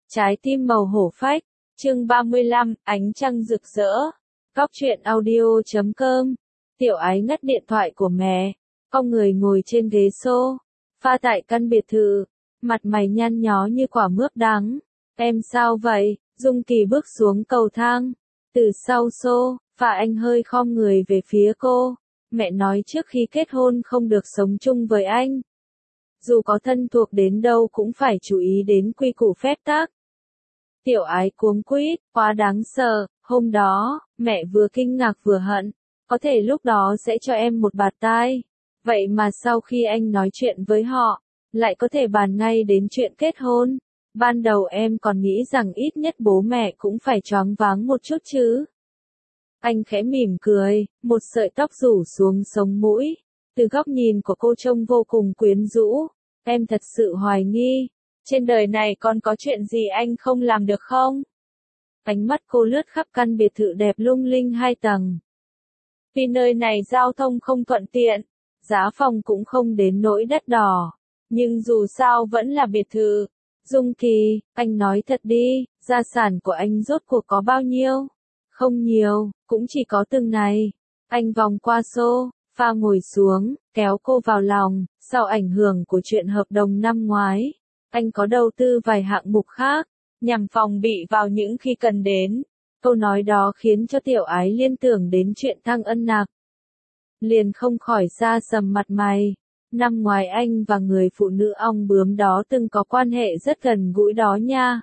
Trái tim màu hổ phách, chương 35, ánh trăng rực rỡ. Góc truyện audio.com. Tiểu Ái ngắt điện thoại của mẹ, cong người ngồi trên ghế sofa tại căn biệt thự, mặt mày nhăn nhó như quả mướp đắng. Em sao vậy? Dung Kỳ bước xuống cầu thang. Từ sau sofa anh hơi khom người về phía cô. Mẹ nói trước khi kết hôn không được sống chung với anh. Dù có thân thuộc đến đâu cũng phải chú ý đến quy củ phép tắc. Tiểu Ái cuống quýt, quá đáng sợ, hôm đó, mẹ vừa kinh ngạc vừa hận, có thể lúc đó sẽ cho em một bạt tai. Vậy mà sau khi anh nói chuyện với họ, lại có thể bàn ngay đến chuyện kết hôn. Ban đầu em còn nghĩ rằng ít nhất bố mẹ cũng phải choáng váng một chút chứ. Anh khẽ mỉm cười, một sợi tóc rủ xuống sống mũi. Từ góc nhìn của cô trông vô cùng quyến rũ. Em thật sự hoài nghi. Trên đời này còn có chuyện gì anh không làm được không? Ánh mắt cô lướt khắp căn biệt thự đẹp lung linh 2 tầng. Vì nơi này giao thông không thuận tiện, giá phòng cũng không đến nỗi đắt đỏ. Nhưng dù sao vẫn là biệt thự. Dung Kỳ, anh nói thật đi, gia sản của anh rốt cuộc có bao nhiêu? Không nhiều, cũng chỉ có từng này. Anh vòng qua sofa ngồi xuống, kéo cô vào lòng. Sau ảnh hưởng của chuyện hợp đồng năm ngoái, anh có đầu tư vài hạng mục khác, nhằm phòng bị vào những khi cần đến. Câu nói đó khiến cho Tiểu Ái liên tưởng đến chuyện thăng ân nạc. Liền không khỏi xa sầm mặt mày. Năm ngoái anh và người phụ nữ ong bướm đó từng có quan hệ rất gần gũi đó nha.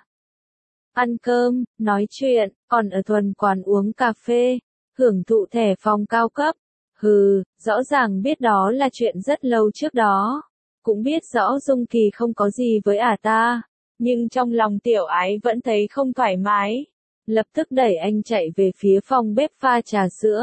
Ăn cơm, nói chuyện, còn ở thuần quán uống cà phê, hưởng thụ thẻ phòng cao cấp. Rõ ràng biết đó là chuyện rất lâu trước đó. Cũng biết rõ Dung Kỳ không có gì với ta. Nhưng trong lòng Tiểu Ái vẫn thấy không thoải mái. Lập tức đẩy anh chạy về phía phòng bếp pha trà sữa.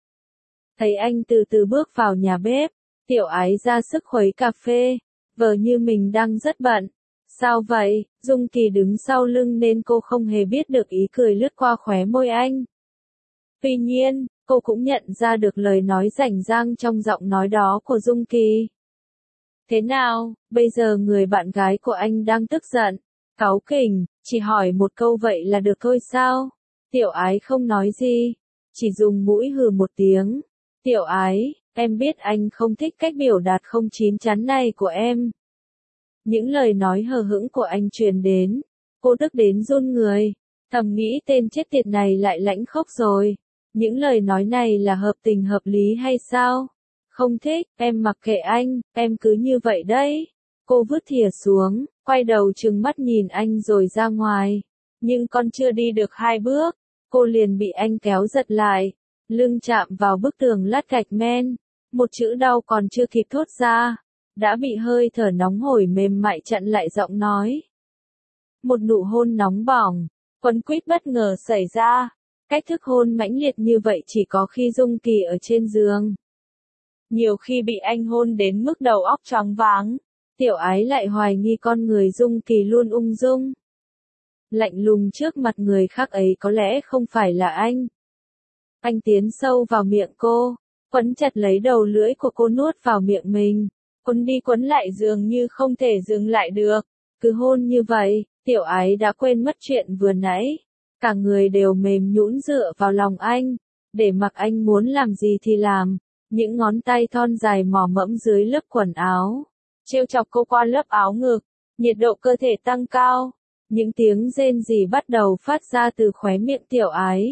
Thấy anh từ từ bước vào nhà bếp, Tiểu Ái ra sức khuấy cà phê, vờ như mình đang rất bận. Sao vậy? Dung Kỳ đứng sau lưng nên cô không hề biết được ý cười lướt qua khóe môi anh. Tuy nhiên, cô cũng nhận ra được lời nói rảnh rang trong giọng nói đó của Dung Kỳ. Thế nào, bây giờ người bạn gái của anh đang tức giận, cáu kỉnh, chỉ hỏi một câu vậy là được thôi sao? Tiểu Ái không nói gì, chỉ dùng mũi hừ một tiếng. Tiểu Ái, em biết anh không thích cách biểu đạt không chín chắn này của em. Những lời nói hờ hững của anh truyền đến, cô tức đến run người, thầm nghĩ tên chết tiệt này lại lãnh khốc rồi. Những lời nói này là hợp tình hợp lý hay sao? Không thích, em mặc kệ anh, em cứ như vậy đấy. Cô vứt thìa xuống, quay đầu trừng mắt nhìn anh rồi ra ngoài. Nhưng con chưa đi được 2 bước, cô liền bị anh kéo giật lại. Lưng chạm vào bức tường lát gạch men. Một chữ đau còn chưa kịp thốt ra, đã bị hơi thở nóng hổi mềm mại chặn lại giọng nói. Một nụ hôn nóng bỏng, quấn quýt bất ngờ xảy ra. Cách thức hôn mãnh liệt như vậy chỉ có khi Dung Kỳ ở trên giường. Nhiều khi bị anh hôn đến mức đầu óc choáng váng, Tiểu Ái lại hoài nghi con người Dung Kỳ luôn ung dung. Lạnh lùng trước mặt người khác ấy có lẽ không phải là anh. Anh tiến sâu vào miệng cô, quấn chặt lấy đầu lưỡi của cô nuốt vào miệng mình, quấn đi quấn lại dường như không thể dừng lại được. Cứ hôn như vậy, Tiểu Ái đã quên mất chuyện vừa nãy. Cả người đều mềm nhũn dựa vào lòng anh, để mặc anh muốn làm gì thì làm. Những ngón tay thon dài mò mẫm dưới lớp quần áo, trêu chọc cô qua lớp áo ngực, nhiệt độ cơ thể tăng cao. Những tiếng rên rỉ bắt đầu phát ra từ khóe miệng Tiểu Ái.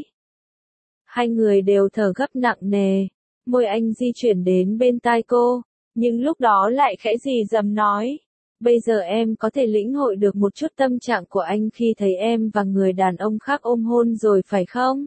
Hai người đều thở gấp nặng nề, môi anh di chuyển đến bên tai cô, nhưng lúc đó lại khẽ rì rầm nói. Bây giờ em có thể lĩnh hội được một chút tâm trạng của anh khi thấy em và người đàn ông khác ôm hôn rồi phải không?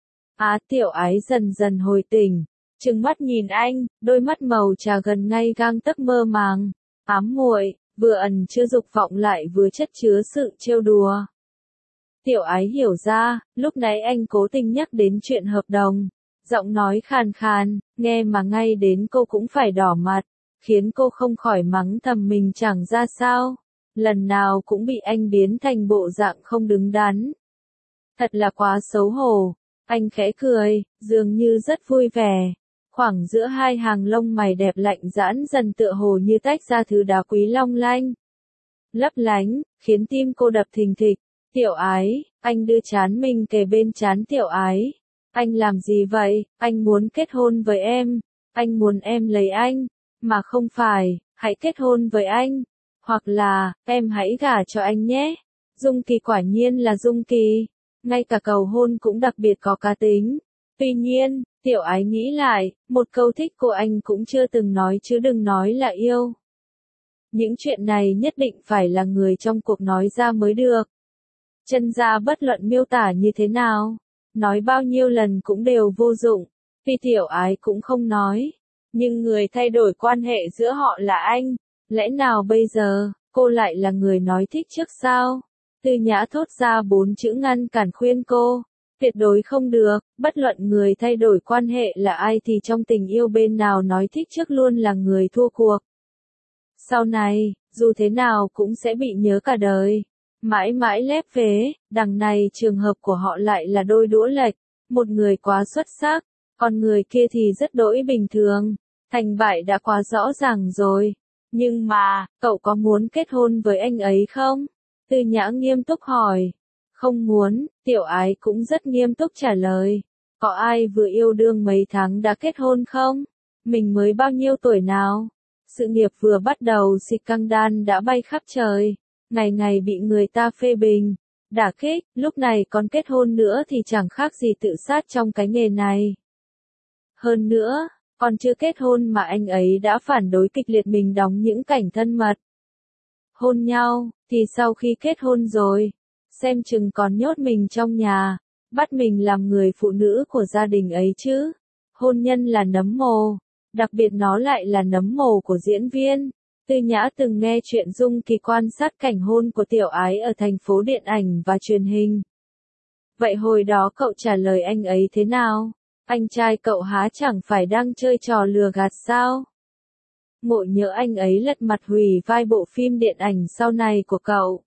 Tiểu Ái dần dần hồi tỉnh, trừng mắt nhìn anh, đôi mắt màu trà gần ngay gang tấc mơ màng, ám muội, vừa ẩn chứa dục vọng lại vừa chất chứa sự trêu đùa. Tiểu Ái hiểu ra, lúc nãy anh cố tình nhắc đến chuyện hợp đồng, giọng nói khàn khàn, nghe mà ngay đến cô cũng phải đỏ mặt. Khiến cô không khỏi mắng thầm mình chẳng ra sao. Lần nào cũng bị anh biến thành bộ dạng không đứng đắn. Thật là quá xấu hổ. Anh khẽ cười, dường như rất vui vẻ. Khoảng giữa hai hàng lông mày đẹp lạnh giãn dần tựa hồ như tách ra thứ đá quý long lanh. Lấp lánh, khiến tim cô đập thình thịch. Tiểu ái, anh đưa trán mình kề bên trán tiểu ái. Anh làm gì vậy? Anh muốn kết hôn với em. Anh muốn em lấy anh. Mà không phải, hãy kết hôn với anh. Hoặc là, em hãy gả cho anh nhé. Dung Kỳ quả nhiên là Dung Kỳ. Ngay cả cầu hôn cũng đặc biệt có cá tính. Tuy nhiên, tiểu ái nghĩ lại, một câu thích của anh cũng chưa từng nói chứ đừng nói là yêu. Những chuyện này nhất định phải là người trong cuộc nói ra mới được. Chân ra bất luận miêu tả như thế nào, nói bao nhiêu lần cũng đều vô dụng, vì tiểu ái cũng không nói. Nhưng người thay đổi quan hệ giữa họ là anh, lẽ nào bây giờ, cô lại là người nói thích trước sao? Tư Nhã thốt ra 4 chữ ngăn cản khuyên cô. Tuyệt đối không được, bất luận người thay đổi quan hệ là ai thì trong tình yêu bên nào nói thích trước luôn là người thua cuộc. Sau này, dù thế nào cũng sẽ bị nhớ cả đời. Mãi mãi lép vế, đằng này trường hợp của họ lại là đôi đũa lệch. Một người quá xuất sắc, còn người kia thì rất đỗi bình thường. Thành bại đã quá rõ ràng rồi. Nhưng mà, cậu có muốn kết hôn với anh ấy không? Tư Nhã nghiêm túc hỏi. Không muốn, tiểu ái cũng rất nghiêm túc trả lời. Có ai vừa yêu đương mấy tháng đã kết hôn không? Mình mới bao nhiêu tuổi nào? Sự nghiệp vừa bắt đầu xịt căng đan đã bay khắp trời. Ngày ngày bị người ta phê bình, đả kích, lúc này còn kết hôn nữa thì chẳng khác gì tự sát trong cái nghề này. Hơn nữa, còn chưa kết hôn mà anh ấy đã phản đối kịch liệt mình đóng những cảnh thân mật. Hôn nhau, thì sau khi kết hôn rồi, xem chừng còn nhốt mình trong nhà, bắt mình làm người phụ nữ của gia đình ấy chứ. Hôn nhân là nấm mồ, đặc biệt nó lại là nấm mồ của diễn viên. Tư Nhã từng nghe chuyện Dung Kỳ quan sát cảnh hôn của tiểu ái ở thành phố điện ảnh và truyền hình. Vậy hồi đó cậu trả lời anh ấy thế nào? Anh trai cậu há chẳng phải đang chơi trò lừa gạt sao? Ngộ nhỡ anh ấy lật mặt hủy vai bộ phim điện ảnh sau này của cậu.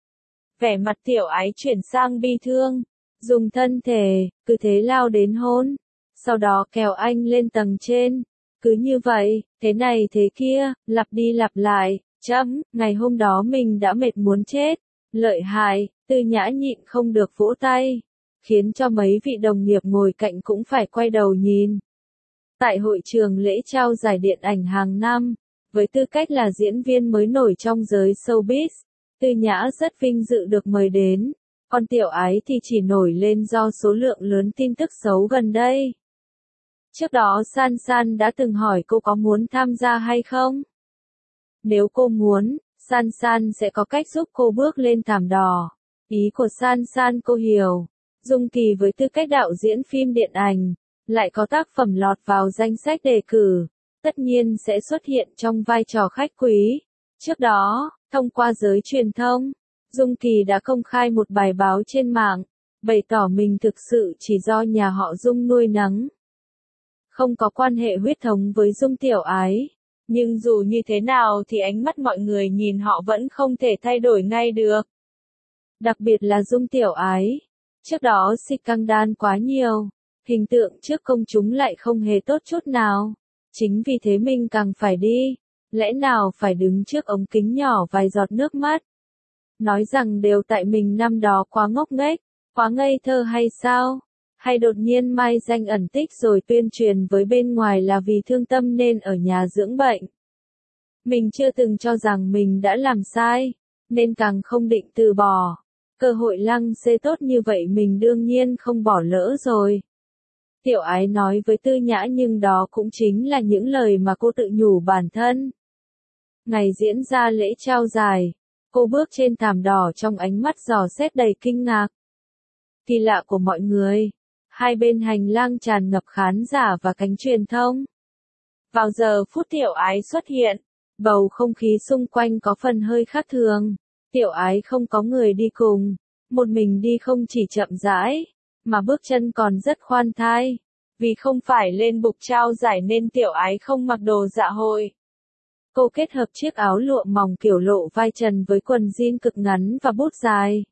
Vẻ mặt tiểu ái chuyển sang bi thương, dùng thân thể, cứ thế lao đến hôn, sau đó kéo anh lên tầng trên. Cứ như vậy, thế này thế kia, lặp đi lặp lại, ngày hôm đó mình đã mệt muốn chết. Lợi hại, Tư Nhã nhịn không được vỗ tay, khiến cho mấy vị đồng nghiệp ngồi cạnh cũng phải quay đầu nhìn. Tại hội trường lễ trao giải điện ảnh hàng năm, với tư cách là diễn viên mới nổi trong giới showbiz, Tư Nhã rất vinh dự được mời đến, còn tiểu ái thì chỉ nổi lên do số lượng lớn tin tức xấu gần đây. Trước đó San San đã từng hỏi cô có muốn tham gia hay không? Nếu cô muốn, San San sẽ có cách giúp cô bước lên thảm đỏ. Ý của San San cô hiểu. Dung Kỳ với tư cách đạo diễn phim điện ảnh, lại có tác phẩm lọt vào danh sách đề cử, tất nhiên sẽ xuất hiện trong vai trò khách quý. Trước đó, thông qua giới truyền thông, Dung Kỳ đã công khai một bài báo trên mạng, bày tỏ mình thực sự chỉ do nhà họ Dung nuôi nấng. Không có quan hệ huyết thống với Dung tiểu ái. Nhưng dù như thế nào thì ánh mắt mọi người nhìn họ vẫn không thể thay đổi ngay được. Đặc biệt là Dung tiểu ái. Trước đó xịt căng đan quá nhiều, hình tượng trước công chúng lại không hề tốt chút nào. Chính vì thế mình càng phải đi. Lẽ nào phải đứng trước ống kính nhỏ vài giọt nước mắt. Nói rằng đều tại mình năm đó quá ngốc nghếch, quá ngây thơ hay sao? Hay đột nhiên mai danh ẩn tích rồi tuyên truyền với bên ngoài là vì thương tâm nên ở nhà dưỡng bệnh. Mình chưa từng cho rằng mình đã làm sai, nên càng không định từ bỏ. Cơ hội lăng xê tốt như vậy mình đương nhiên không bỏ lỡ rồi. Tiểu ái nói với Tư Nhã nhưng đó cũng chính là những lời mà cô tự nhủ bản thân. Ngày diễn ra lễ trao giải, cô bước trên thảm đỏ trong ánh mắt dò xét đầy kinh ngạc. Kỳ lạ của mọi người. Hai bên hành lang tràn ngập khán giả và cánh truyền thông. Vào giờ phút tiểu ái xuất hiện, bầu không khí xung quanh có phần hơi khác thường. Tiểu ái không có người đi cùng, một mình đi không chỉ chậm rãi, mà bước chân còn rất khoan thai. Vì không phải lên bục trao giải nên tiểu ái không mặc đồ dạ hội. Cô kết hợp chiếc áo lụa mỏng kiểu lộ vai trần với quần jean cực ngắn và bút dài.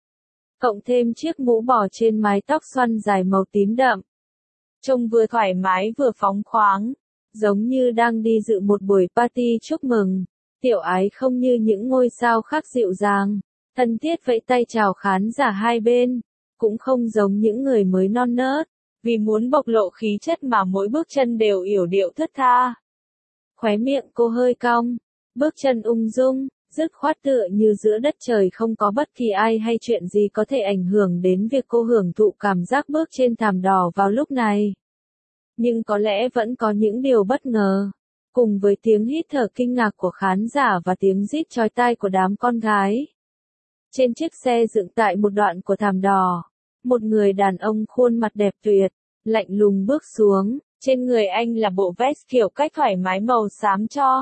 Cộng thêm chiếc mũ bò trên mái tóc xoăn dài màu tím đậm. Trông vừa thoải mái vừa phóng khoáng, giống như đang đi dự một buổi party chúc mừng. Tiểu ái không như những ngôi sao khác dịu dàng, thân thiết vẫy tay chào khán giả hai bên, cũng không giống những người mới non nớt, vì muốn bộc lộ khí chất mà mỗi bước chân đều yểu điệu thướt tha. Khóe miệng cô hơi cong, bước chân ung dung, dứt khoát tựa như giữa đất trời không có bất kỳ ai hay chuyện gì có thể ảnh hưởng đến việc cô hưởng thụ cảm giác bước trên thảm đỏ vào lúc này. Nhưng có lẽ vẫn có những điều bất ngờ. Cùng với tiếng hít thở kinh ngạc của khán giả và tiếng rít chói tai của đám con gái. Trên chiếc xe dựng tại một đoạn của thảm đỏ, một người đàn ông khuôn mặt đẹp tuyệt, lạnh lùng bước xuống, trên người anh là bộ vest kiểu cách thoải mái màu xám cho.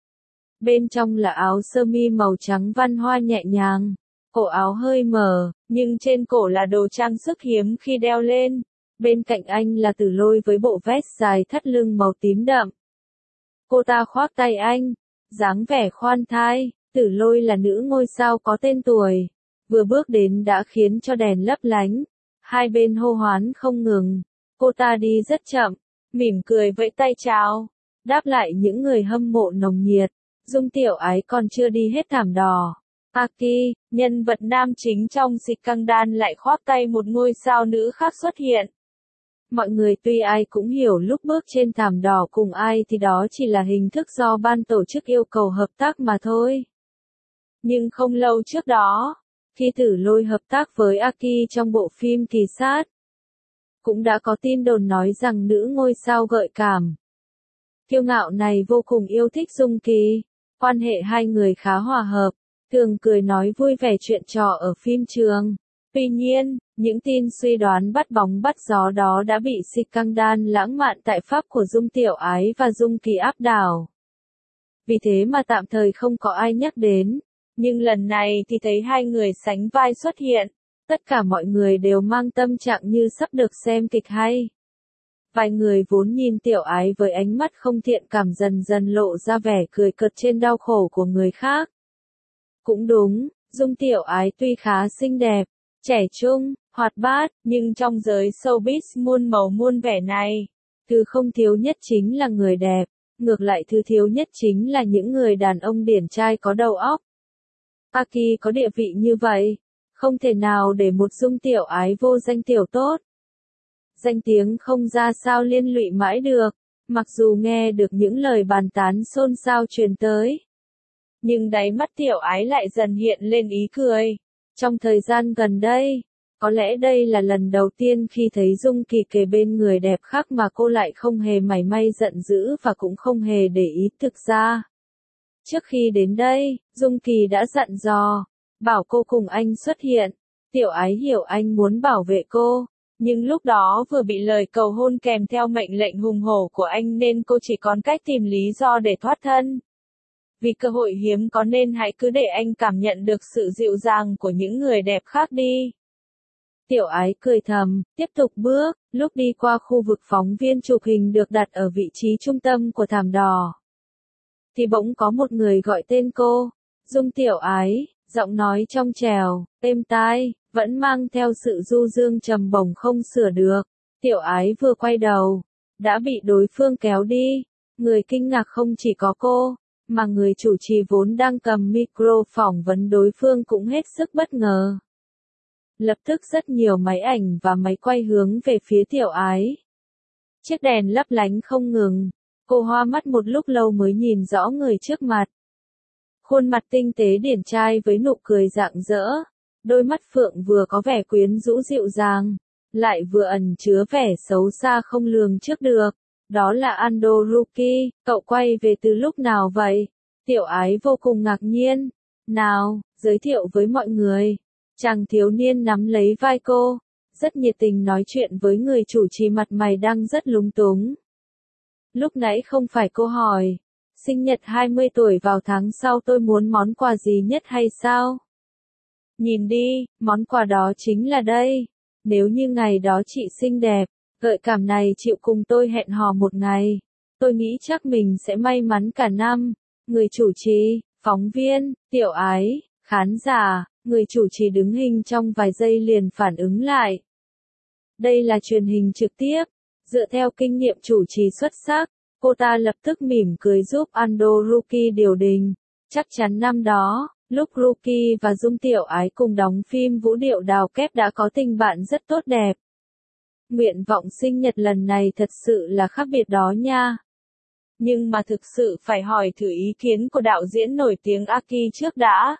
Bên trong là áo sơ mi màu trắng văn hoa nhẹ nhàng, cổ áo hơi mở, nhưng trên cổ là đồ trang sức hiếm khi đeo lên. Bên cạnh anh là Tử Lôi với bộ vest dài thắt lưng màu tím đậm. Cô ta khoác tay anh, dáng vẻ khoan thai. Tử Lôi là nữ ngôi sao có tên tuổi, vừa bước đến đã khiến cho đèn lấp lánh, hai bên hô hoán không ngừng. Cô ta đi rất chậm, mỉm cười vẫy tay chào, đáp lại những người hâm mộ nồng nhiệt. Dung Tiểu Ái còn chưa đi hết thảm đỏ. Aki, nhân vật nam chính trong Scandal lại khoác tay một ngôi sao nữ khác xuất hiện. Mọi người tuy ai cũng hiểu lúc bước trên thảm đỏ cùng ai thì đó chỉ là hình thức do ban tổ chức yêu cầu hợp tác mà thôi. Nhưng không lâu trước đó, khi Tử Lôi hợp tác với Aki trong bộ phim Kỳ Sát, cũng đã có tin đồn nói rằng nữ ngôi sao gợi cảm kiêu ngạo này vô cùng yêu thích Dung Kỳ. Quan hệ hai người khá hòa hợp, thường cười nói vui vẻ chuyện trò ở phim trường. Tuy nhiên, những tin suy đoán bắt bóng bắt gió đó đã bị Scandal lãng mạn tại Pháp của Dung Tiểu Ái và Dung Kỳ áp đảo. Vì thế mà tạm thời không có ai nhắc đến. Nhưng lần này thì thấy hai người sánh vai xuất hiện. Tất cả mọi người đều mang tâm trạng như sắp được xem kịch hay. Vài người vốn nhìn Tiểu Ái với ánh mắt không thiện cảm dần dần lộ ra vẻ cười cợt trên đau khổ của người khác. Cũng đúng, Dung Tiểu Ái tuy khá xinh đẹp, trẻ trung, hoạt bát, nhưng trong giới showbiz muôn màu muôn vẻ này, thứ không thiếu nhất chính là người đẹp, ngược lại thứ thiếu nhất chính là những người đàn ông điển trai có đầu óc. Aki có địa vị như vậy, không thể nào để một Dung Tiểu Ái vô danh tiểu tốt. Danh tiếng không ra sao liên lụy mãi được, mặc dù nghe được những lời bàn tán xôn xao truyền tới. Nhưng đáy mắt Tiểu Ái lại dần hiện lên ý cười. Trong thời gian gần đây, có lẽ đây là lần đầu tiên khi thấy Dung Kỳ kề bên người đẹp khác mà cô lại không hề mảy may giận dữ và cũng không hề để ý. Thực ra, trước khi đến đây, Dung Kỳ đã dặn dò, bảo cô cùng anh xuất hiện. Tiểu Ái hiểu anh muốn bảo vệ cô, nhưng lúc đó vừa bị lời cầu hôn kèm theo mệnh lệnh hùng hổ của anh nên cô chỉ còn cách tìm lý do để thoát thân. Vì cơ hội hiếm có nên hãy cứ để anh cảm nhận được sự dịu dàng của những người đẹp khác đi. Tiểu Ái cười thầm, tiếp tục bước, lúc đi qua khu vực phóng viên chụp hình được đặt ở vị trí trung tâm của thảm đỏ. Thì bỗng có một người gọi tên cô, Dung Tiểu Ái, giọng nói trong trẻo, êm tai, vẫn mang theo sự du dương trầm bổng không sửa được. Tiểu Ái vừa quay đầu, đã bị đối phương kéo đi. Người kinh ngạc không chỉ có cô, mà người chủ trì vốn đang cầm micro phỏng vấn đối phương cũng hết sức bất ngờ. Lập tức rất nhiều máy ảnh và máy quay hướng về phía Tiểu Ái. Chiếc đèn lấp lánh không ngừng, cô hoa mắt một lúc lâu mới nhìn rõ người trước mặt. Khuôn mặt tinh tế điển trai với nụ cười rạng rỡ, đôi mắt phượng vừa có vẻ quyến rũ dịu dàng, lại vừa ẩn chứa vẻ xấu xa không lường trước được. Đó là Ando Ruki, cậu quay về từ lúc nào vậy? Tiểu Ái vô cùng ngạc nhiên. Nào, giới thiệu với mọi người. Chàng thiếu niên nắm lấy vai cô, rất nhiệt tình nói chuyện với người chủ trì mặt mày đang rất lúng túng. Lúc nãy không phải cô hỏi, sinh nhật 20 tuổi vào tháng sau tôi muốn món quà gì nhất hay sao? Nhìn đi, món quà đó chính là đây. Nếu như ngày đó chị xinh đẹp, gợi cảm này chịu cùng tôi hẹn hò một ngày, tôi nghĩ chắc mình sẽ may mắn cả năm. Người chủ trì, phóng viên, Tiểu Ái, khán giả, người chủ trì đứng hình trong vài giây liền phản ứng lại. Đây là truyền hình trực tiếp, dựa theo kinh nghiệm chủ trì xuất sắc, cô ta lập tức mỉm cười giúp Ando Ruki điều đình. Chắc chắn năm đó, Lúc Rookie và Dung Tiểu Ái cùng đóng phim Vũ Điệu Đào Kép đã có tình bạn rất tốt đẹp. Nguyện vọng sinh nhật lần này thật sự là khác biệt đó nha. Nhưng mà thực sự phải hỏi thử ý kiến của đạo diễn nổi tiếng Aki trước đã.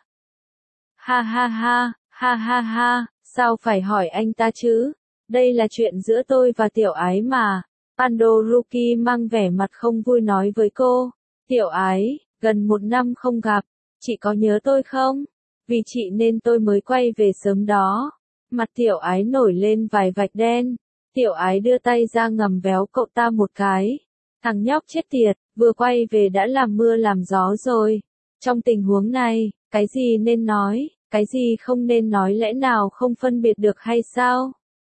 Ha ha ha, ha ha ha, sao phải hỏi anh ta chứ? Đây là chuyện giữa tôi và Tiểu Ái mà. Pando Rookie mang vẻ mặt không vui nói với cô. Tiểu Ái, gần 1 năm không gặp, chị có nhớ tôi không? Vì chị nên tôi mới quay về sớm đó. Mặt Tiểu Ái nổi lên vài vạch đen. Tiểu Ái đưa tay ra ngầm véo cậu ta một cái. Thằng nhóc chết tiệt, vừa quay về đã làm mưa làm gió rồi. Trong tình huống này, cái gì nên nói, cái gì không nên nói lẽ nào không phân biệt được hay sao?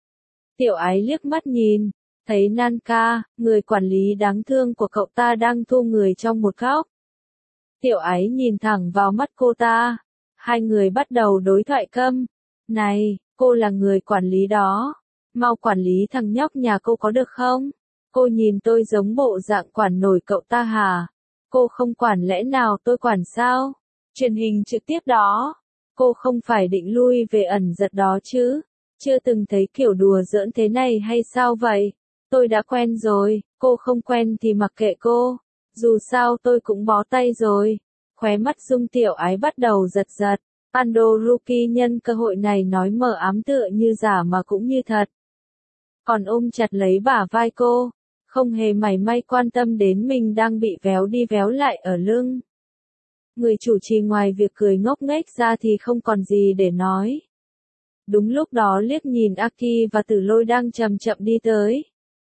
Tiểu Ái liếc mắt nhìn, thấy Nanka, người quản lý đáng thương của cậu ta đang thu người trong một góc. Tiểu Ái nhìn thẳng vào mắt cô ta. Hai người bắt đầu đối thoại câm. Này, cô là người quản lý đó. Mau quản lý thằng nhóc nhà cô có được không? Cô nhìn tôi giống bộ dạng quản nổi cậu ta hả? Cô không quản lẽ nào tôi quản sao? Truyền hình trực tiếp đó. Cô không phải định lui về ẩn giật đó chứ? Chưa từng thấy kiểu đùa giỡn thế này hay sao vậy? Tôi đã quen rồi, cô không quen thì mặc kệ cô. Dù sao tôi cũng bó tay rồi. Khóe mắt Dung Tiểu Ái bắt đầu giật giật. Pando Rookie nhân cơ hội này nói mờ ám tựa như giả mà cũng như thật. Còn ôm chặt lấy bả vai cô, không hề mảy may quan tâm đến mình đang bị véo đi véo lại ở lưng. Người chủ trì ngoài việc cười ngốc nghếch ra thì không còn gì để nói. Đúng lúc đó liếc nhìn Aki và Tử Lôi đang chậm chậm đi tới.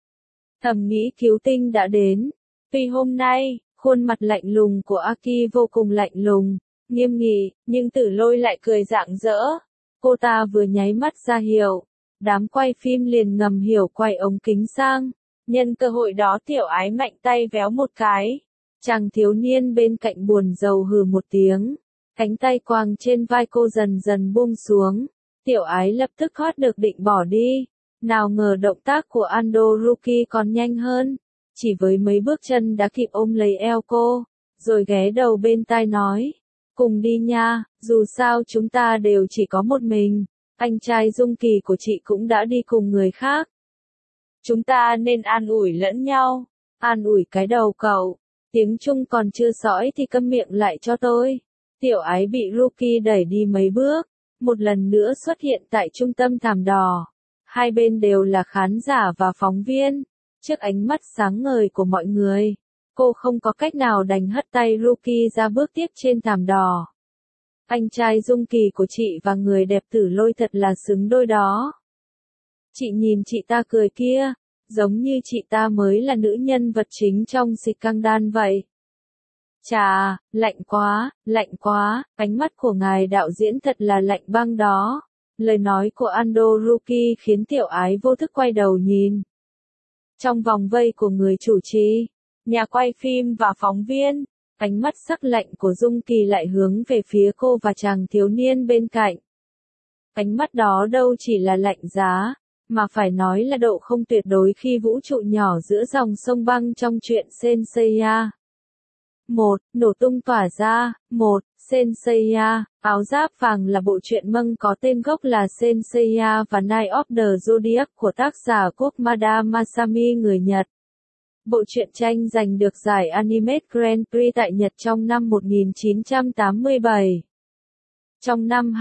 Thầm nghĩ cứu tinh đã đến. Vì hôm nay, khuôn mặt lạnh lùng của Aki vô cùng lạnh lùng, nghiêm nghị, nhưng Tử Lôi lại cười rạng rỡ. Cô ta vừa nháy mắt ra hiệu. Đám quay phim liền ngầm hiểu quay ống kính sang. Nhân cơ hội đó Tiểu Ái mạnh tay véo một cái. Chàng thiếu niên bên cạnh buồn rầu hừ một tiếng. Cánh tay quàng trên vai cô dần dần buông xuống. Tiểu Ái lập tức thoát được định bỏ đi. Nào ngờ động tác của Ando Rookie còn nhanh hơn. Chỉ với mấy bước chân đã kịp ôm lấy eo cô. Rồi ghé đầu bên tai nói. Cùng đi nha, dù sao chúng ta đều chỉ có một mình. Anh trai Dung Kỳ của chị cũng đã đi cùng người khác. Chúng ta nên an ủi lẫn nhau. An ủi cái đầu cậu. Tiếng Trung còn chưa sõi thì câm miệng lại cho tôi. Tiểu Ái bị Rookie đẩy đi mấy bước. Một lần nữa xuất hiện tại trung tâm thảm đỏ. Hai bên đều là khán giả và phóng viên. Trước ánh mắt sáng ngời của mọi người, cô không có cách nào đành hất tay Rookie ra bước tiếp trên thảm đỏ. Anh trai Dung Kỳ của chị và người đẹp Tử Lôi thật là xứng đôi đó. Chị nhìn chị ta cười kia, giống như chị ta mới là nữ nhân vật chính trong Scandal vậy. Chà, lạnh quá, ánh mắt của ngài đạo diễn thật là lạnh băng đó. Lời nói của Ando Rookie khiến Tiểu Ái vô thức quay đầu nhìn. Trong vòng vây của người chủ trì, nhà quay phim và phóng viên, ánh mắt sắc lạnh của Dung Kỳ lại hướng về phía cô và chàng thiếu niên bên cạnh. Ánh mắt đó đâu chỉ là lạnh giá, mà phải nói là độ không tuyệt đối khi vũ trụ nhỏ giữa dòng sông băng trong truyện Senseiya. Nổ tung tỏa ra. Senseiya, áo giáp vàng là bộ truyện manga có tên gốc là Senseiya và Night of the Zodiac của tác giả Kokumada Masami người Nhật. Bộ truyện tranh giành được giải Animate Grand Prix tại Nhật trong năm 1987. Trong năm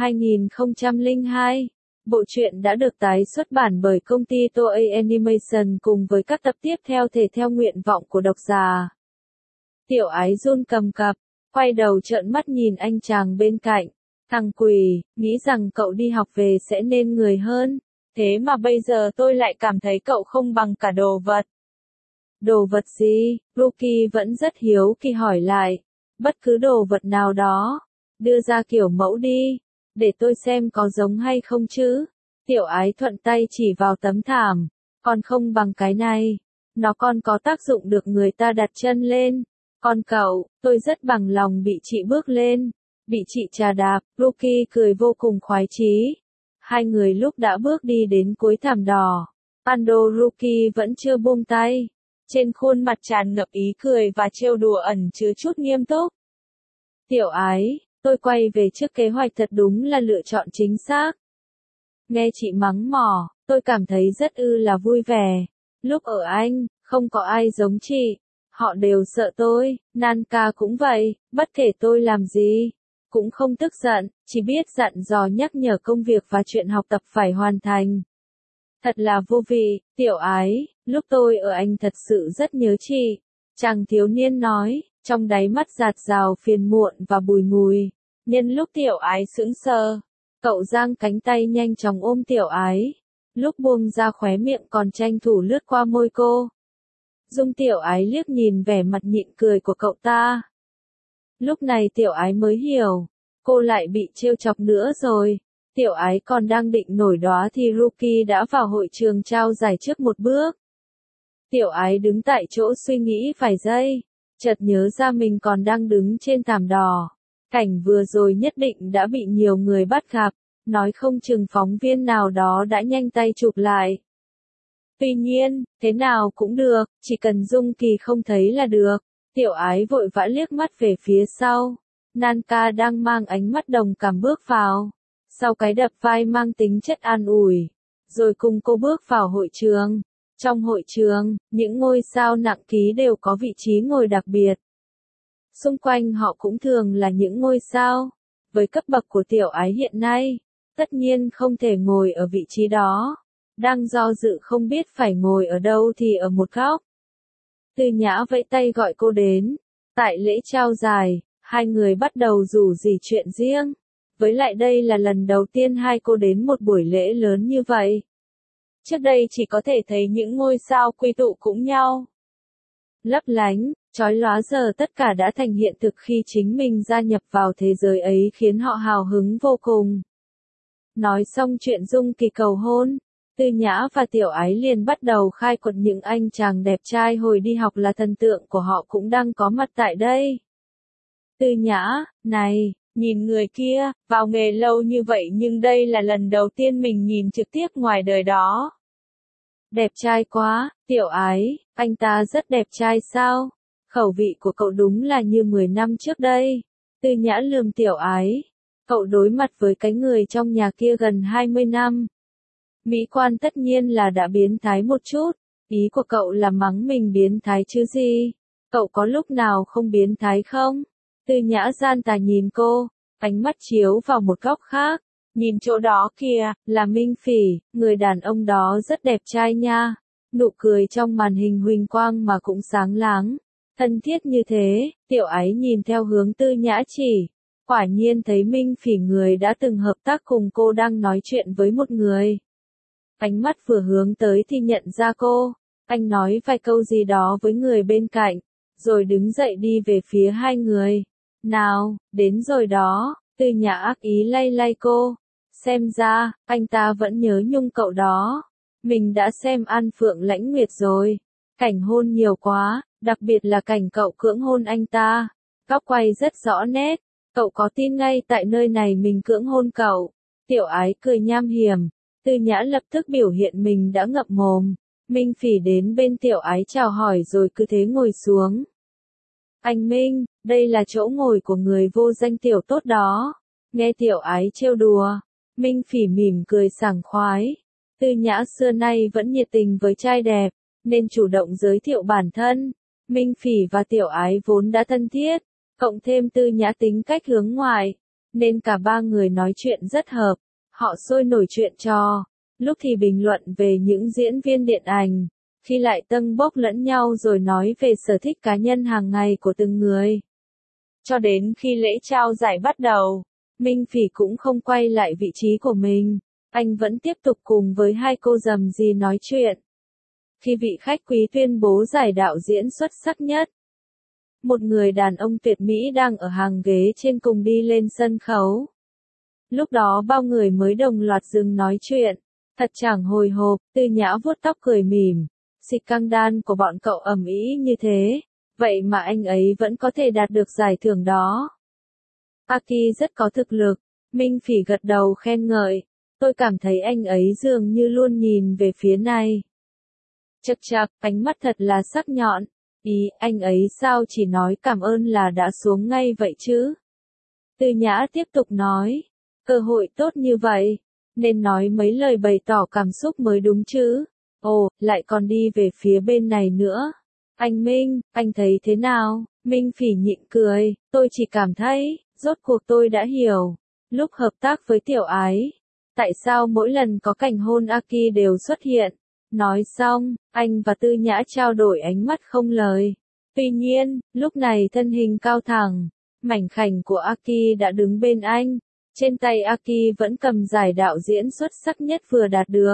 2002, bộ truyện đã được tái xuất bản bởi công ty Toei Animation cùng với các tập tiếp theo thể theo nguyện vọng của độc giả. Tiểu Ái run cầm cập, quay đầu trợn mắt nhìn anh chàng bên cạnh. Thằng quỷ, nghĩ rằng cậu đi học về sẽ nên người hơn. Thế mà bây giờ tôi lại cảm thấy cậu không bằng cả đồ vật. Đồ vật gì? Rookie vẫn rất hiếu kỳ hỏi lại. Bất cứ đồ vật nào đó. Đưa ra kiểu mẫu đi. Để tôi xem có giống hay không chứ. Tiểu Ái thuận tay chỉ vào tấm thảm. Còn không bằng cái này. Nó còn có tác dụng được người ta đặt chân lên. Còn cậu, tôi rất bằng lòng bị chị bước lên. Bị chị chà đạp, Rookie cười vô cùng khoái chí. Hai người lúc đã bước đi đến cuối thảm đỏ. Pando Rookie vẫn chưa buông tay. Trên khuôn mặt tràn ngập ý cười và trêu đùa ẩn chứa chút nghiêm túc. Tiểu Ái, Tôi quay về trước kế hoạch thật đúng là lựa chọn chính xác. Nghe chị mắng mỏ, tôi cảm thấy rất là vui vẻ. Lúc ở Anh, không có ai giống chị. Họ đều sợ tôi, Nanka cũng vậy, bất kể tôi làm gì. Cũng không tức giận, chỉ biết dặn dò nhắc nhở công việc và chuyện học tập phải hoàn thành. Thật là vô vị, tiểu ái, lúc tôi ở Anh thật sự rất nhớ chị. Chàng thiếu niên nói, trong đáy mắt dạt dào phiền muộn và bùi ngùi. Nhân lúc tiểu ái sững sờ, cậu giang cánh tay nhanh chóng ôm tiểu ái. Lúc buông ra khóe miệng còn tranh thủ lướt qua môi cô. Dung tiểu ái liếc nhìn vẻ mặt nhịn cười của cậu ta. Lúc này tiểu ái mới hiểu, cô lại bị trêu chọc nữa rồi. Tiểu ái còn đang định nổi đoá thì Ruki đã vào hội trường trao giải trước một bước. Tiểu ái đứng tại chỗ suy nghĩ vài giây, chợt nhớ ra mình còn đang đứng trên thảm đỏ. Cảnh vừa rồi nhất định đã bị nhiều người bắt gặp, nói không chừng phóng viên nào đó đã nhanh tay chụp lại. Tuy nhiên, thế nào cũng được, chỉ cần Dung Kỳ không thấy là được. Tiểu ái vội vã liếc mắt về phía sau. Nanka đang mang ánh mắt đồng cảm bước vào. Sau cái đập vai mang tính chất an ủi, rồi cùng cô bước vào hội trường. Trong hội trường, những ngôi sao nặng ký đều có vị trí ngồi đặc biệt. Xung quanh họ cũng thường là những ngôi sao. Với cấp bậc của tiểu ái hiện nay, tất nhiên không thể ngồi ở vị trí đó. Đang do dự không biết phải ngồi ở đâu thì ở một góc. Tư Nhã vẫy tay gọi cô đến. Tại lễ trao giải, hai người bắt đầu rủ rỉ chuyện riêng. Với lại đây là lần đầu tiên hai cô đến một buổi lễ lớn như vậy. Trước đây chỉ có thể thấy những ngôi sao quy tụ cùng nhau. Lấp lánh, chói lóa, giờ tất cả đã thành hiện thực khi chính mình gia nhập vào thế giới ấy khiến họ hào hứng vô cùng. Nói xong chuyện Dung Kỳ cầu hôn, Tư Nhã và tiểu ái liền bắt đầu khai quật những anh chàng đẹp trai hồi đi học là thần tượng của họ cũng đang có mặt tại đây. Tư Nhã, này, nhìn người kia, vào nghề lâu như vậy nhưng đây là lần đầu tiên mình nhìn trực tiếp ngoài đời đó. Đẹp trai quá, tiểu ái, anh ta rất đẹp trai sao? Khẩu vị của cậu đúng là như 10 năm trước đây. Tư Nhã lườm tiểu ái. Cậu đối mặt với cái người trong nhà kia gần 20 năm. Mỹ quan tất nhiên là đã biến thái một chút. Ý của cậu là mắng mình biến thái chứ gì? Cậu có lúc nào không biến thái không? Tư Nhã gian tà nhìn cô, ánh mắt chiếu vào một góc khác. Nhìn chỗ đó kìa, là Minh Phỉ, người đàn ông đó rất đẹp trai nha. Nụ cười trong màn hình huỳnh quang mà cũng sáng láng. Thân thiết như thế, tiểu ái nhìn theo hướng Tư Nhã chỉ. Quả nhiên thấy Minh Phỉ người đã từng hợp tác cùng cô đang nói chuyện với một người. Ánh mắt vừa hướng tới thì nhận ra cô. Anh nói vài câu gì đó với người bên cạnh, rồi đứng dậy đi về phía hai người. Nào, đến rồi đó. Tư Nhã ác ý lay lay cô. Xem ra, anh ta vẫn nhớ nhung cậu đó. Mình đã xem An Phượng Lãnh Nguyệt rồi. Cảnh hôn nhiều quá, đặc biệt là cảnh cậu cưỡng hôn anh ta. Góc quay rất rõ nét. Cậu có tin ngay tại nơi này mình cưỡng hôn cậu. Tiểu ái cười nham hiểm. Tư Nhã lập tức biểu hiện mình đã ngậm mồm. Minh Phỉ đến bên tiểu ái chào hỏi rồi cứ thế ngồi xuống. Anh Minh, đây là chỗ ngồi của người vô danh tiểu tốt đó. Nghe tiểu ái trêu đùa. Minh Phỉ mỉm cười sảng khoái. Tư Nhã xưa nay vẫn nhiệt tình với trai đẹp, nên chủ động giới thiệu bản thân. Minh Phỉ và tiểu ái vốn đã thân thiết, cộng thêm Tư Nhã tính cách hướng ngoại, nên cả ba người nói chuyện rất hợp. Họ sôi nổi chuyện trò, lúc thì bình luận về những diễn viên điện ảnh, khi lại tâng bốc lẫn nhau rồi nói về sở thích cá nhân hàng ngày của từng người. Cho đến khi lễ trao giải bắt đầu, Minh Phỉ cũng không quay lại vị trí của mình, anh vẫn tiếp tục cùng với hai cô rầm rì nói chuyện. Khi vị khách quý tuyên bố giải đạo diễn xuất sắc nhất, một người đàn ông tuyệt mỹ đang ở hàng ghế trên cùng đi lên sân khấu. Lúc đó bao người mới đồng loạt dừng nói chuyện, thật chẳng hồi hộp. Tư Nhã vuốt tóc cười mỉm, xịt căng đan của bọn cậu ầm ĩ như thế, vậy mà anh ấy vẫn có thể đạt được giải thưởng đó. Aki rất có thực lực. Minh Phỉ gật đầu khen ngợi. Tôi cảm thấy anh ấy dường như luôn nhìn về phía này. Chậc chậc, ánh mắt thật là sắc nhọn. Ý, anh ấy sao chỉ nói cảm ơn là đã xuống ngay vậy chứ? Tư Nhã tiếp tục nói, cơ hội tốt như vậy, nên nói mấy lời bày tỏ cảm xúc mới đúng chứ. Ồ, lại còn đi về phía bên này nữa. Anh Minh, anh thấy thế nào? Minh Phỉ nhịn cười, tôi chỉ cảm thấy, rốt cuộc tôi đã hiểu. Lúc hợp tác với Tiểu Ái, tại sao mỗi lần có cảnh hôn Aki đều xuất hiện? Nói xong, anh và Tư Nhã trao đổi ánh mắt không lời. Tuy nhiên, lúc này thân hình cao thẳng, mảnh khảnh của Aki đã đứng bên anh. Trên tay Aki vẫn cầm giải đạo diễn xuất sắc nhất vừa đạt được.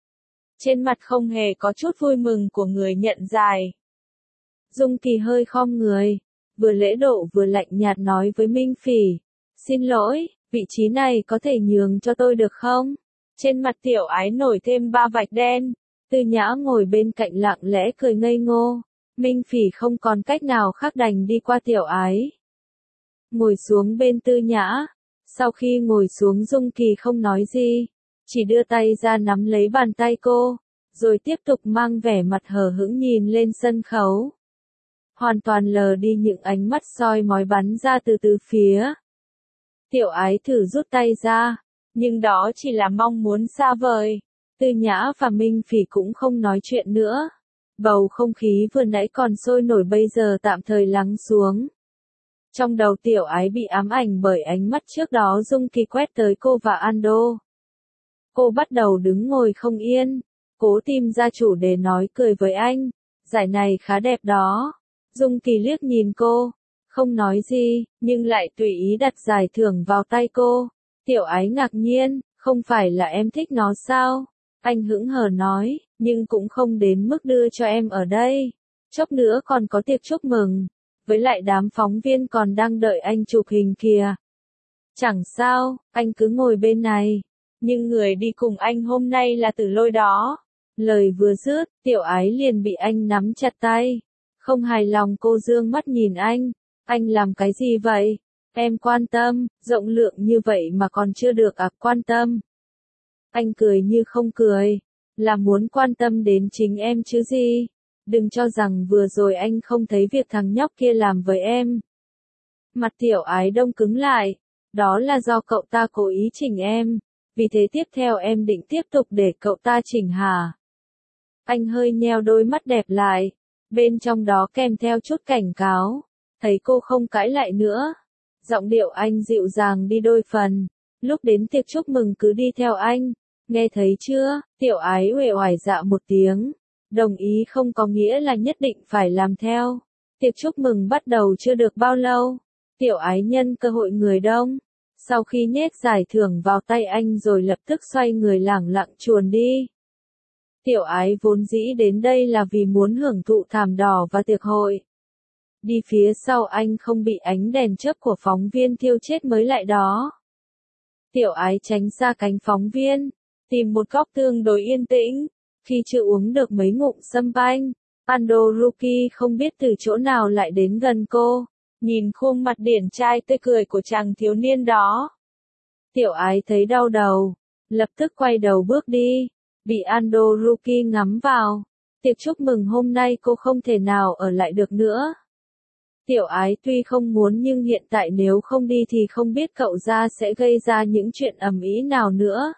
Trên mặt không hề có chút vui mừng của người nhận giải. Dung Kỳ hơi khom người, vừa lễ độ vừa lạnh nhạt nói với Minh Phỉ. Xin lỗi, vị trí này có thể nhường cho tôi được không? Trên mặt Tiểu Ái nổi thêm 3 vạch đen. Tư Nhã ngồi bên cạnh lặng lẽ cười ngây ngô. Minh Phỉ không còn cách nào khác đành đi qua Tiểu Ái. Ngồi xuống bên Tư Nhã. Sau khi ngồi xuống Dung Kỳ không nói gì, chỉ đưa tay ra nắm lấy bàn tay cô, rồi tiếp tục mang vẻ mặt hờ hững nhìn lên sân khấu. Hoàn toàn lờ đi những ánh mắt soi mói bắn ra từ phía. Tiểu Ái thử rút tay ra, nhưng đó chỉ là mong muốn xa vời. Tư Nhã và Minh Phỉ cũng không nói chuyện nữa. Bầu không khí vừa nãy còn sôi nổi bây giờ tạm thời lắng xuống. Trong đầu Tiểu Ái bị ám ảnh bởi ánh mắt trước đó Dung Kỳ quét tới cô và Ando. Cô bắt đầu đứng ngồi không yên, cố tìm ra chủ đề nói cười với anh. Giải này khá đẹp đó. Dung Kỳ liếc nhìn cô, không nói gì, nhưng lại tùy ý đặt giải thưởng vào tay cô. Tiểu Ái ngạc nhiên, không phải là em thích nó sao? Anh hững hờ nói, nhưng cũng không đến mức đưa cho em ở đây. Chốc nữa còn có tiệc chúc mừng, với lại đám phóng viên còn đang đợi anh chụp hình kìa. Chẳng sao, anh cứ ngồi bên này. Nhưng người đi cùng anh hôm nay là Tử Lôi đó. Lời vừa dứt, Tiểu Ái liền bị anh nắm chặt tay. Không hài lòng cô dương mắt nhìn anh làm cái gì vậy? Em quan tâm, rộng lượng như vậy mà còn chưa được quan tâm. Anh cười như không cười, là muốn quan tâm đến chính em chứ gì. Đừng cho rằng vừa rồi anh không thấy việc thằng nhóc kia làm với em. Mặt Tiểu Ái đông cứng lại, đó là do cậu ta cố ý chỉnh em, vì thế tiếp theo em định tiếp tục để cậu ta chỉnh hả? Anh hơi nheo đôi mắt đẹp lại, bên trong đó kèm theo chút cảnh cáo. Thấy cô không cãi lại nữa, giọng điệu anh dịu dàng đi đôi phần. Lúc đến tiệc chúc mừng cứ đi theo anh, nghe thấy chưa? Tiểu Ái uể oải dạ một tiếng. Đồng ý không có nghĩa là nhất định phải làm theo. Tiệc chúc mừng bắt đầu chưa được bao lâu. Tiểu Ái nhân cơ hội người đông. Sau khi nhét giải thưởng vào tay anh rồi lập tức xoay người lẳng lặng chuồn đi. Tiểu Ái vốn dĩ đến đây là vì muốn hưởng thụ thảm đỏ và tiệc hội. Đi phía sau anh không bị ánh đèn chớp của phóng viên thiêu chết mới lại đó. Tiểu Ái tránh xa cánh phóng viên, tìm một góc tương đối yên tĩnh. Khi chưa uống được mấy ngụm sâm panh, Ando Ruki không biết từ chỗ nào lại đến gần cô, nhìn khuôn mặt điển trai tươi cười của chàng thiếu niên đó. Tiểu Ái thấy đau đầu, lập tức quay đầu bước đi, bị Ando Ruki ngắm vào. Tiệc chúc mừng hôm nay cô không thể nào ở lại được nữa. Tiểu Ái tuy không muốn nhưng hiện tại nếu không đi thì không biết cậu ra sẽ gây ra những chuyện ầm ĩ nào nữa.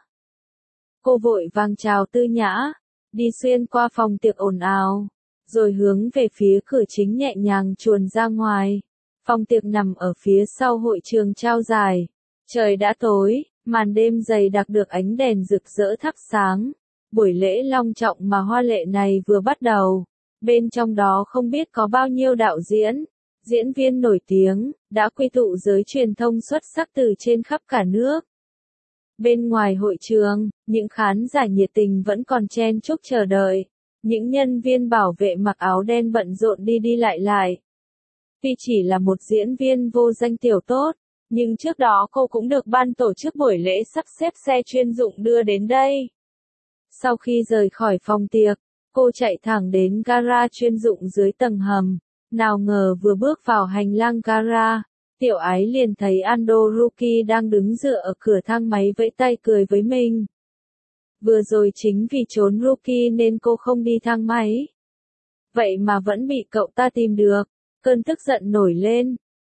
Cô vội vàng chào Tư Nhã, đi xuyên qua phòng tiệc ồn ào, rồi hướng về phía cửa chính nhẹ nhàng chuồn ra ngoài. Phòng tiệc nằm ở phía sau hội trường trao giải. Trời đã tối, màn đêm dày đặc được ánh đèn rực rỡ thắp sáng. Buổi lễ long trọng mà hoa lệ này vừa bắt đầu. Bên trong đó không biết có bao nhiêu đạo diễn, diễn viên nổi tiếng, đã quy tụ giới truyền thông xuất sắc từ trên khắp cả nước. Bên ngoài hội trường, những khán giả nhiệt tình vẫn còn chen chúc chờ đợi. Những nhân viên bảo vệ mặc áo đen bận rộn đi đi lại lại. Tuy chỉ là một diễn viên vô danh tiểu tốt, nhưng trước đó cô cũng được ban tổ chức buổi lễ sắp xếp xe chuyên dụng đưa đến đây. Sau khi rời khỏi phòng tiệc, cô chạy thẳng đến gara chuyên dụng dưới tầng hầm. Nào ngờ vừa bước vào hành lang gara, Tiểu Ái liền thấy Ando Ruki đang đứng dựa ở cửa thang máy vẫy tay cười với mình. Vừa rồi chính vì trốn Ruki nên cô không đi thang máy. Vậy mà vẫn bị cậu ta tìm được, cơn tức giận nổi lên.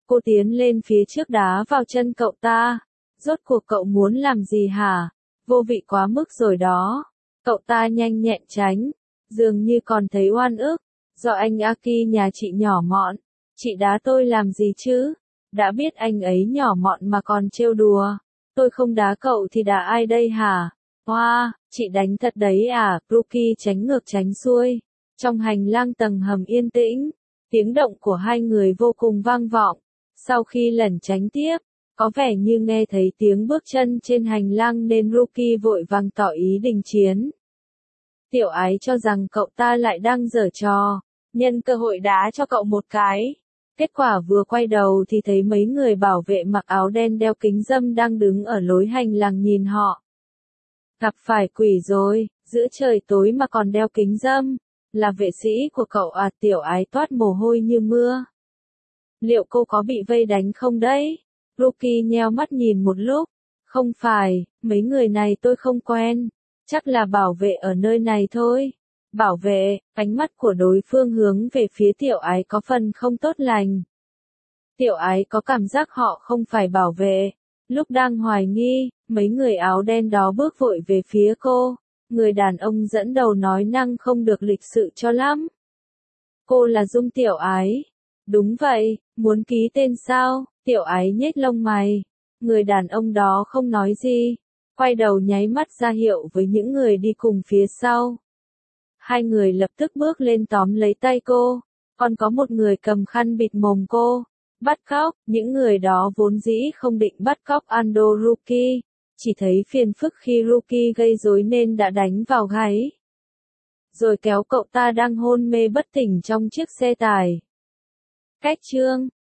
Cô tiến lên phía trước đá vào chân cậu ta. Rốt cuộc cậu muốn làm gì hả? Vô vị quá mức rồi đó. Cậu ta nhanh nhẹn tránh, dường như còn thấy oan ức. Do anh Aki nhà chị nhỏ mọn. Chị đá tôi làm gì chứ? Đã biết anh ấy nhỏ mọn mà còn trêu đùa. Tôi không đá cậu thì đá ai đây hả? Hoa, chị đánh thật đấy à? Rookie tránh ngược tránh xuôi. Trong hành lang tầng hầm yên tĩnh, tiếng động của hai người vô cùng vang vọng. Sau khi lẩn tránh tiếp, có vẻ như nghe thấy tiếng bước chân trên hành lang nên Rookie vội vàng tỏ ý đình chiến. Tiểu Ái cho rằng cậu ta lại đang giở trò, nhân cơ hội đá cho cậu một cái. Kết quả vừa quay đầu thì thấy mấy người bảo vệ mặc áo đen đeo kính râm đang đứng ở lối hành lang nhìn họ. Gặp phải quỷ rồi, giữa trời tối mà còn đeo kính râm. Là vệ sĩ của cậu à? Tiểu Ái toát mồ hôi như mưa. Liệu cô có bị vây đánh không đấy? Rookie nheo mắt nhìn một lúc. Không phải, mấy người này tôi không quen. Chắc là bảo vệ ở nơi này thôi. Bảo vệ, ánh mắt của đối phương hướng về phía Tiểu Ái có phần không tốt lành. Tiểu Ái có cảm giác họ không phải bảo vệ. Lúc đang hoài nghi, mấy người áo đen đó bước vội về phía cô. Người đàn ông dẫn đầu nói năng không được lịch sự cho lắm. Cô là Dung Tiểu Ái. Đúng vậy, muốn ký tên sao? Tiểu Ái nhếch lông mày. Người đàn ông đó không nói gì. Quay đầu nháy mắt ra hiệu với những người đi cùng phía sau. Hai người lập tức bước lên tóm lấy tay cô. Còn có một người cầm khăn bịt mồm cô. Bắt cóc, những người đó vốn dĩ không định bắt cóc Ando Rookie. Chỉ thấy phiền phức khi Rookie gây rối nên đã đánh vào gáy. Rồi kéo cậu ta đang hôn mê bất tỉnh trong chiếc xe tải. Cách chương